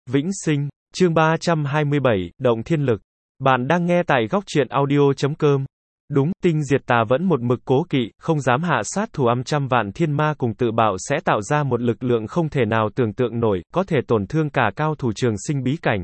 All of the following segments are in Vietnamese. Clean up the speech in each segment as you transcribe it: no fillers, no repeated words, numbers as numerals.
Vĩnh sinh, chương 327, Động Thiên Lực. Bạn đang nghe tại góc truyện audio.com. Đúng, tinh diệt tà vẫn một mực cố kỵ, không dám hạ sát thủ trăm vạn thiên ma cùng tự bạo sẽ tạo ra một lực lượng không thể nào tưởng tượng nổi, có thể tổn thương cả cao thủ trường sinh bí cảnh.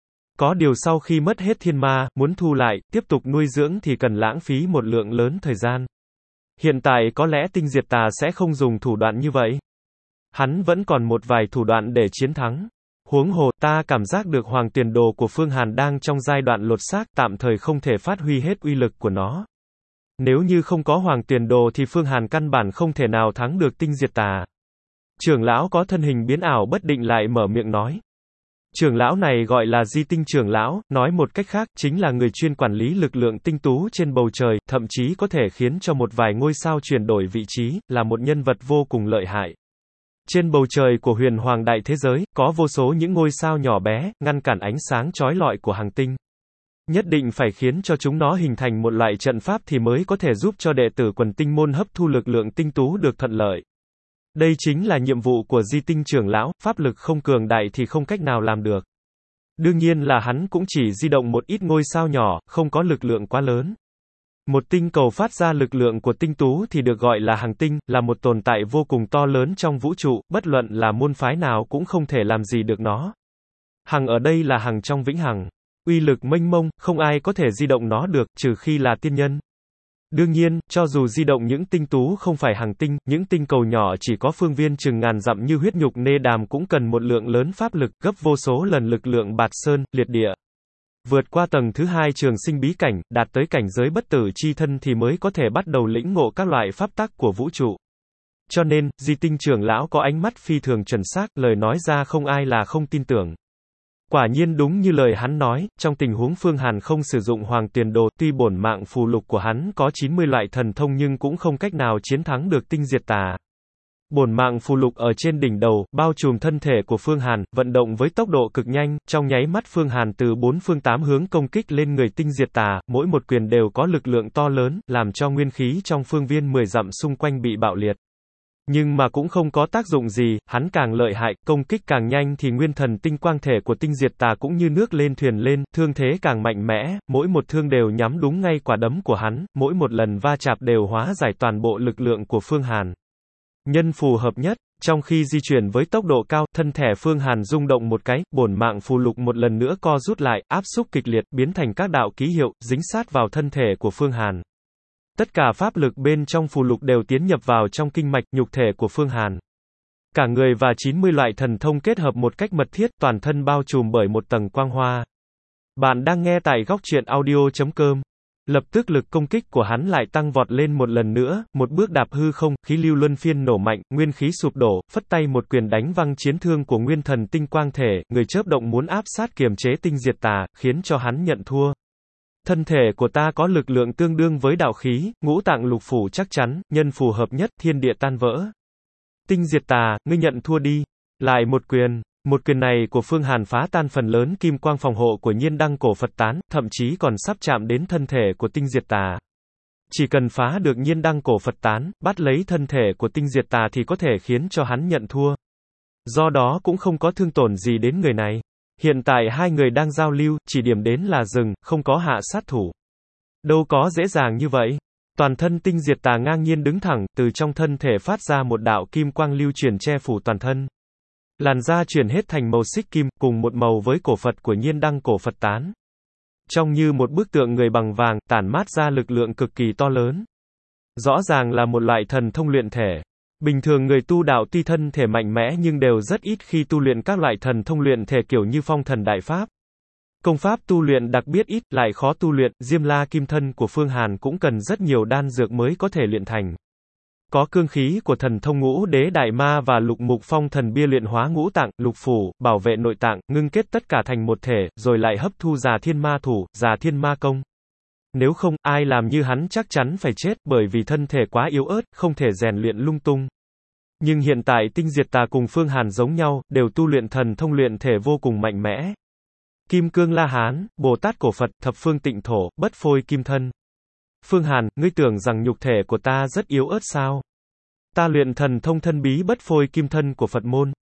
Có điều sau khi mất hết thiên ma, muốn thu lại, tiếp tục nuôi dưỡng thì cần lãng phí một lượng lớn thời gian. Hiện tại có lẽ tinh diệt tà sẽ không dùng thủ đoạn như vậy. Hắn vẫn còn một vài thủ đoạn để chiến thắng. Huống hồ, ta cảm giác được hoàng tiền đồ của Phương Hàn đang trong giai đoạn lột xác, tạm thời không thể phát huy hết uy lực của nó. Nếu như không có hoàng tiền đồ thì Phương Hàn căn bản không thể nào thắng được tinh diệt tà. Trưởng lão có thân hình biến ảo bất định lại mở miệng nói. Trưởng lão này gọi là Di Tinh trưởng lão, nói một cách khác, chính là người chuyên quản lý lực lượng tinh tú trên bầu trời, thậm chí có thể khiến cho một vài ngôi sao chuyển đổi vị trí, là một nhân vật vô cùng lợi hại. Trên bầu trời của huyền hoàng đại thế giới, có vô số những ngôi sao nhỏ bé, ngăn cản ánh sáng chói lọi của hành tinh. Nhất định phải khiến cho chúng nó hình thành một loại trận pháp thì mới có thể giúp cho đệ tử quần tinh môn hấp thu lực lượng tinh tú được thuận lợi. Đây chính là nhiệm vụ của Di Tinh trưởng lão, pháp lực không cường đại thì không cách nào làm được. Đương nhiên là hắn cũng chỉ di động một ít ngôi sao nhỏ, không có lực lượng quá lớn. Một tinh cầu phát ra lực lượng của tinh tú thì được gọi là hằng tinh, là một tồn tại vô cùng to lớn trong vũ trụ, bất luận là môn phái nào cũng không thể làm gì được nó. Hằng ở đây là hằng trong vĩnh hằng. Uy lực mênh mông, không ai có thể di động nó được, trừ khi là tiên nhân. Đương nhiên, cho dù di động những tinh tú không phải hằng tinh, những tinh cầu nhỏ chỉ có phương viên chừng ngàn dặm như huyết nhục nê đàm cũng cần một lượng lớn pháp lực, gấp vô số lần lực lượng bạt sơn, liệt địa. Vượt qua tầng thứ 2 trường sinh bí cảnh, đạt tới cảnh giới bất tử chi thân thì mới có thể bắt đầu lĩnh ngộ các loại pháp tắc của vũ trụ. Cho nên, Di Tinh trưởng lão có ánh mắt phi thường chuẩn xác, lời nói ra không ai là không tin tưởng. Quả nhiên đúng như lời hắn nói, trong tình huống Phương Hàn không sử dụng hoàng tiền đồ, tuy bổn mạng phù lục của hắn có 90 loại thần thông nhưng cũng không cách nào chiến thắng được tinh diệt tà. Bổn mạng phù lục ở trên đỉnh đầu, bao trùm thân thể của Phương Hàn, vận động với tốc độ cực nhanh, trong nháy mắt Phương Hàn từ 4 phương 8 hướng công kích lên người tinh diệt tà, mỗi một quyền đều có lực lượng to lớn, làm cho nguyên khí trong phương viên 10 dặm xung quanh bị bạo liệt. Nhưng mà cũng không có tác dụng gì, hắn càng lợi hại, công kích càng nhanh thì nguyên thần tinh quang thể của tinh diệt tà cũng như nước lên thuyền lên, thương thế càng mạnh mẽ, mỗi một thương đều nhắm đúng ngay quả đấm của hắn, mỗi một lần va chạm đều hóa giải toàn bộ lực lượng của Phương Hàn. Nhân phù hợp nhất, trong khi di chuyển với tốc độ cao, thân thể Phương Hàn rung động một cái, bổn mạng phù lục một lần nữa co rút lại, áp xúc kịch liệt, biến thành các đạo ký hiệu, dính sát vào thân thể của Phương Hàn. Tất cả pháp lực bên trong phù lục đều tiến nhập vào trong kinh mạch, nhục thể của Phương Hàn. Cả người và 90 loại thần thông kết hợp một cách mật thiết, toàn thân bao trùm bởi một tầng quang hoa. Bạn đang nghe tại góc truyện audio.com. Lập tức lực công kích của hắn lại tăng vọt lên một lần nữa, một bước đạp hư không, khí lưu luân phiên nổ mạnh, nguyên khí sụp đổ, phất tay một quyền đánh văng chiến thương của nguyên thần tinh quang thể, người chớp động muốn áp sát kiềm chế tinh diệt tà, khiến cho hắn nhận thua. Thân thể của ta có lực lượng tương đương với đạo khí, ngũ tạng lục phủ chắc chắn, nhân phù hợp nhất, thiên địa tan vỡ. Tinh diệt tà, ngươi nhận thua đi. Lại một quyền. Một quyền này của Phương Hàn phá tan phần lớn kim quang phòng hộ của nhiên đăng cổ Phật tán, thậm chí còn sắp chạm đến thân thể của tinh diệt tà. Chỉ cần phá được nhiên đăng cổ Phật tán, bắt lấy thân thể của tinh diệt tà thì có thể khiến cho hắn nhận thua. Do đó cũng không có thương tổn gì đến người này. Hiện tại hai người đang giao lưu, chỉ điểm đến là dừng, không có hạ sát thủ. Đâu có dễ dàng như vậy. Toàn thân tinh diệt tà ngang nhiên đứng thẳng, từ trong thân thể phát ra một đạo kim quang lưu chuyển che phủ toàn thân. Làn da chuyển hết thành màu xích kim, cùng một màu với cổ Phật của nhiên đăng cổ Phật tán. Trông như một bức tượng người bằng vàng, tản mát ra lực lượng cực kỳ to lớn. Rõ ràng là một loại thần thông luyện thể. Bình thường người tu đạo tuy thân thể mạnh mẽ nhưng đều rất ít khi tu luyện các loại thần thông luyện thể kiểu như phong thần đại pháp. Công pháp tu luyện đặc biệt ít, lại khó tu luyện, Diêm La Kim Thân của Phương Hàn cũng cần rất nhiều đan dược mới có thể luyện thành. Có cương khí của thần thông ngũ đế đại ma và lục mục phong thần bia luyện hóa ngũ tạng, lục phủ, bảo vệ nội tạng, ngưng kết tất cả thành một thể, rồi lại hấp thu già thiên ma thủ, già thiên ma công. Nếu không, ai làm như hắn chắc chắn phải chết, bởi vì thân thể quá yếu ớt, không thể rèn luyện lung tung. Nhưng hiện tại tinh diệt tà cùng Phương Hàn giống nhau, đều tu luyện thần thông luyện thể vô cùng mạnh mẽ. Kim Cương La Hán, Bồ Tát Cổ Phật, Thập Phương Tịnh Thổ, Bất Phôi Kim Thân. Phương Hàn, ngươi tưởng rằng nhục thể của ta rất yếu ớt sao? Ta luyện thần thông thân bí Bất Phôi Kim Thân của Phật môn.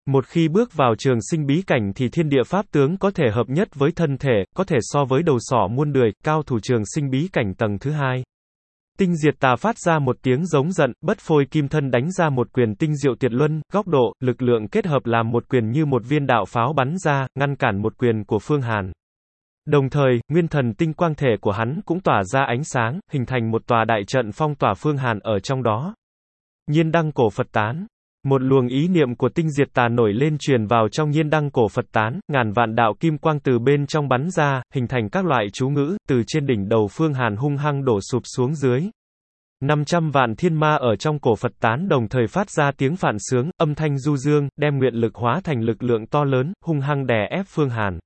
Một khi bước vào trường sinh bí cảnh thì thiên địa pháp tướng có thể hợp nhất với thân thể, có thể so với đầu sỏ muôn đời, cao thủ trường sinh bí cảnh tầng thứ hai. Tinh diệt tà phát ra một tiếng giống giận, bất phôi kim thân đánh ra một quyền tinh diệu tuyệt luân, góc độ, lực lượng kết hợp làm một quyền như một viên đạo pháo bắn ra, ngăn cản một quyền của Phương Hàn. Đồng thời, nguyên thần tinh quang thể của hắn cũng tỏa ra ánh sáng, hình thành một tòa đại trận phong tỏa Phương Hàn ở trong đó. Nhiên đăng cổ Phật tán. Một luồng ý niệm của tinh diệt tà nổi lên truyền vào trong nhiên đăng cổ Phật tán, ngàn vạn đạo kim quang từ bên trong bắn ra, hình thành các loại chú ngữ, từ trên đỉnh đầu Phương Hàn hung hăng đổ sụp xuống dưới. 500 vạn thiên ma ở trong cổ Phật tán đồng thời phát ra tiếng phản xướng, âm thanh du dương, đem nguyện lực hóa thành lực lượng to lớn, hung hăng đè ép Phương Hàn.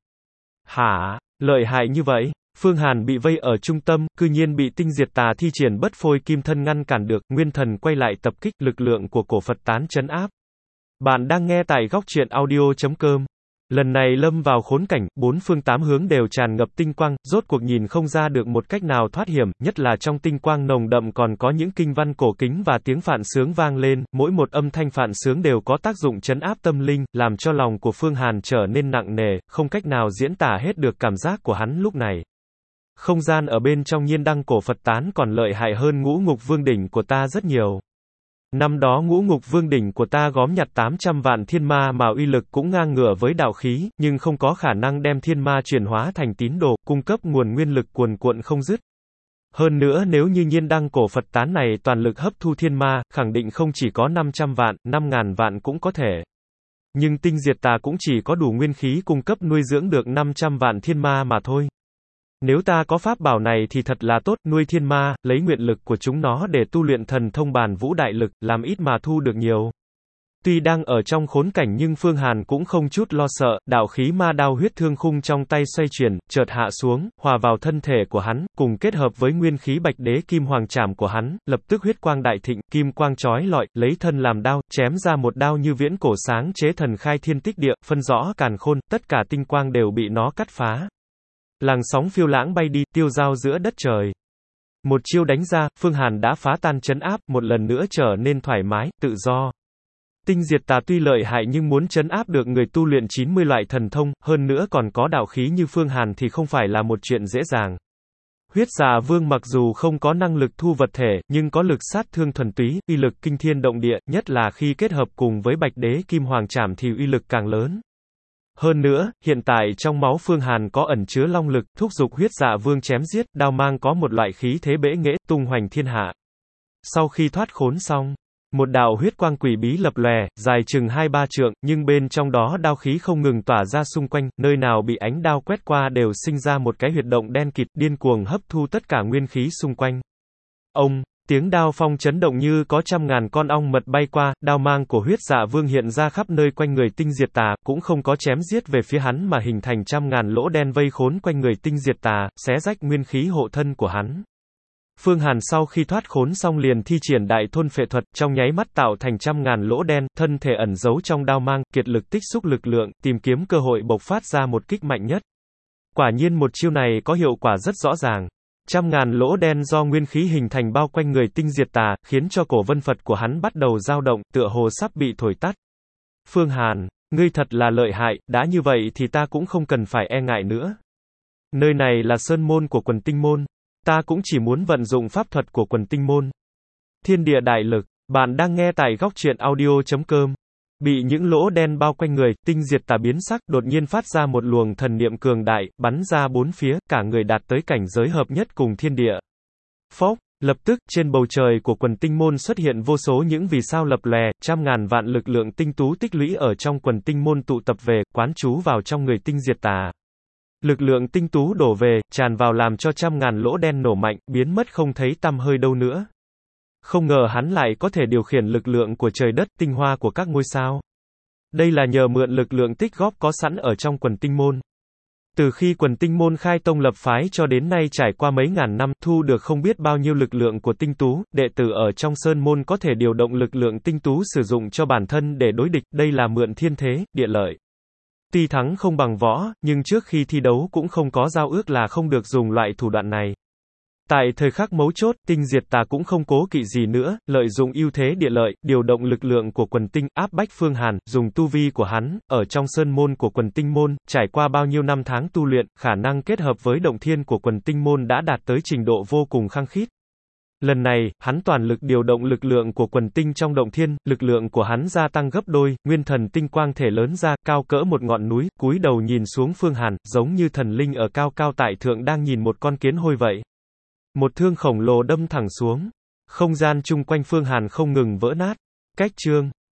Hả? Lợi hại như vậy? Phương Hàn bị vây ở trung tâm, cư nhiên bị tinh diệt tà thi triển bất phôi kim thân ngăn cản được, nguyên thần quay lại tập kích, lực lượng của cổ Phật tán trấn áp. Bạn đang nghe tại góc truyện audio.com. Lần này lâm vào khốn cảnh, bốn phương tám hướng đều tràn ngập tinh quang, rốt cuộc nhìn không ra được một cách nào thoát hiểm, nhất là trong tinh quang nồng đậm còn có những kinh văn cổ kính và tiếng phạn xướng vang lên, mỗi một âm thanh phạn xướng đều có tác dụng trấn áp tâm linh, làm cho lòng của Phương Hàn trở nên nặng nề, không cách nào diễn tả hết được cảm giác của hắn lúc này. Không gian ở bên trong nhiên đăng cổ Phật tán còn lợi hại hơn ngũ ngục vương đỉnh của ta rất nhiều. Năm đó ngũ ngục vương đỉnh của ta góm nhặt 800 vạn thiên ma mà uy lực cũng ngang ngửa với đạo khí, nhưng không có khả năng đem thiên ma chuyển hóa thành tín đồ, cung cấp nguồn nguyên lực cuồn cuộn không dứt. Hơn nữa nếu như nhiên đăng cổ Phật tán này toàn lực hấp thu thiên ma, khẳng định không chỉ có 500 vạn, 5.000 vạn cũng có thể. Nhưng tinh diệt tà cũng chỉ có đủ nguyên khí cung cấp nuôi dưỡng được 500 vạn thiên ma mà thôi. Nếu ta có pháp bảo này thì thật là tốt, nuôi thiên ma, lấy nguyện lực của chúng nó để tu luyện thần thông bàn vũ đại lực, làm ít mà thu được nhiều. Tuy đang ở trong khốn cảnh nhưng Phương Hàn cũng không chút lo sợ, đạo khí ma đao huyết thương khung trong tay xoay chuyển, chợt hạ xuống, hòa vào thân thể của hắn, cùng kết hợp với nguyên khí bạch đế kim hoàng trảm của hắn, lập tức huyết quang đại thịnh, kim quang chói lọi, lấy thân làm đao, chém ra một đao như viễn cổ sáng chế thần khai thiên tích địa, phân rõ càn khôn, tất cả tinh quang đều bị nó cắt phá. Làn sóng phiêu lãng bay đi, tiêu dao giữa đất trời. Một chiêu đánh ra, Phương Hàn đã phá tan trấn áp, một lần nữa trở nên thoải mái, tự do. Tinh diệt tà tuy lợi hại nhưng muốn trấn áp được người tu luyện 90 loại thần thông, hơn nữa còn có đạo khí như Phương Hàn thì không phải là một chuyện dễ dàng. Huyết Dạ Vương mặc dù không có năng lực thu vật thể, nhưng có lực sát thương thuần túy, uy lực kinh thiên động địa, nhất là khi kết hợp cùng với Bạch Đế Kim Hoàng Trảm thì uy lực càng lớn. Hơn nữa, hiện tại trong máu Phương Hàn có ẩn chứa long lực, thúc giục Huyết Dạ Vương chém giết, đao mang có một loại khí thế bẽ nghễ, tung hoành thiên hạ. Sau khi thoát khốn xong, một đạo huyết quang quỷ bí lập lòe, dài chừng 2-3 trượng, nhưng bên trong đó đao khí không ngừng tỏa ra xung quanh, nơi nào bị ánh đao quét qua đều sinh ra một cái huyệt động đen kịt, điên cuồng hấp thu tất cả nguyên khí xung quanh. Ông, tiếng đao phong chấn động như có trăm ngàn con ong mật bay qua, đao mang của Huyết Dạ Vương hiện ra khắp nơi quanh người tinh diệt tà, cũng không có chém giết về phía hắn mà hình thành trăm ngàn lỗ đen vây khốn quanh người tinh diệt tà, xé rách nguyên khí hộ thân của hắn. Phương Hàn sau khi thoát khốn xong liền thi triển đại thôn phệ thuật, trong nháy mắt tạo thành trăm ngàn lỗ đen, thân thể ẩn giấu trong đao mang, kiệt lực tích xúc lực lượng, tìm kiếm cơ hội bộc phát ra một kích mạnh nhất. Quả nhiên một chiêu này có hiệu quả rất rõ ràng. Trăm ngàn lỗ đen do nguyên khí hình thành bao quanh người tinh diệt tà, khiến cho cổ vân Phật của hắn bắt đầu dao động, tựa hồ sắp bị thổi tắt. Phương Hàn, ngươi thật là lợi hại, đã như vậy thì ta cũng không cần phải e ngại nữa. Nơi này là sơn môn của quần tinh môn. Ta cũng chỉ muốn vận dụng pháp thuật của quần tinh môn. Thiên địa đại lực, bạn đang nghe tại góc truyện audio.com. Bị những lỗ đen bao quanh người, tinh diệt tà biến sắc, đột nhiên phát ra một luồng thần niệm cường đại, bắn ra bốn phía, cả người đạt tới cảnh giới hợp nhất cùng thiên địa. Phốc, lập tức, trên bầu trời của quần tinh môn xuất hiện vô số những vì sao lập lòe, trăm ngàn vạn lực lượng tinh tú tích lũy ở trong quần tinh môn tụ tập về, quán trú vào trong người tinh diệt tà. Lực lượng tinh tú đổ về, tràn vào làm cho trăm ngàn lỗ đen nổ mạnh, biến mất không thấy tăm hơi đâu nữa. Không ngờ hắn lại có thể điều khiển lực lượng của trời đất, tinh hoa của các ngôi sao. Đây là nhờ mượn lực lượng tích góp có sẵn ở trong quần tinh môn. Từ khi quần tinh môn khai tông lập phái cho đến nay trải qua mấy ngàn năm, thu được không biết bao nhiêu lực lượng của tinh tú, đệ tử ở trong sơn môn có thể điều động lực lượng tinh tú sử dụng cho bản thân để đối địch, đây là mượn thiên thế, địa lợi. Tuy thắng không bằng võ, nhưng trước khi thi đấu cũng không có giao ước là không được dùng loại thủ đoạn này. Tại thời khắc mấu chốt, tinh diệt tà cũng không cố kỵ gì nữa, lợi dụng ưu thế địa lợi, điều động lực lượng của quần tinh, áp bách Phương Hàn, dùng tu vi của hắn, ở trong sơn môn của quần tinh môn, trải qua bao nhiêu năm tháng tu luyện, khả năng kết hợp với động thiên của quần tinh môn đã đạt tới trình độ vô cùng khăng khít. Lần này, hắn toàn lực điều động lực lượng của quần tinh trong động thiên, lực lượng của hắn gia tăng gấp đôi, nguyên thần tinh quang thể lớn ra, cao cỡ một ngọn núi, cúi đầu nhìn xuống Phương Hàn, giống như thần linh ở cao cao tại thượng đang nhìn một con kiến hôi vậy. Một thương khổng lồ đâm thẳng xuống. Không gian chung quanh Phương Hàn không ngừng vỡ nát. Cách chương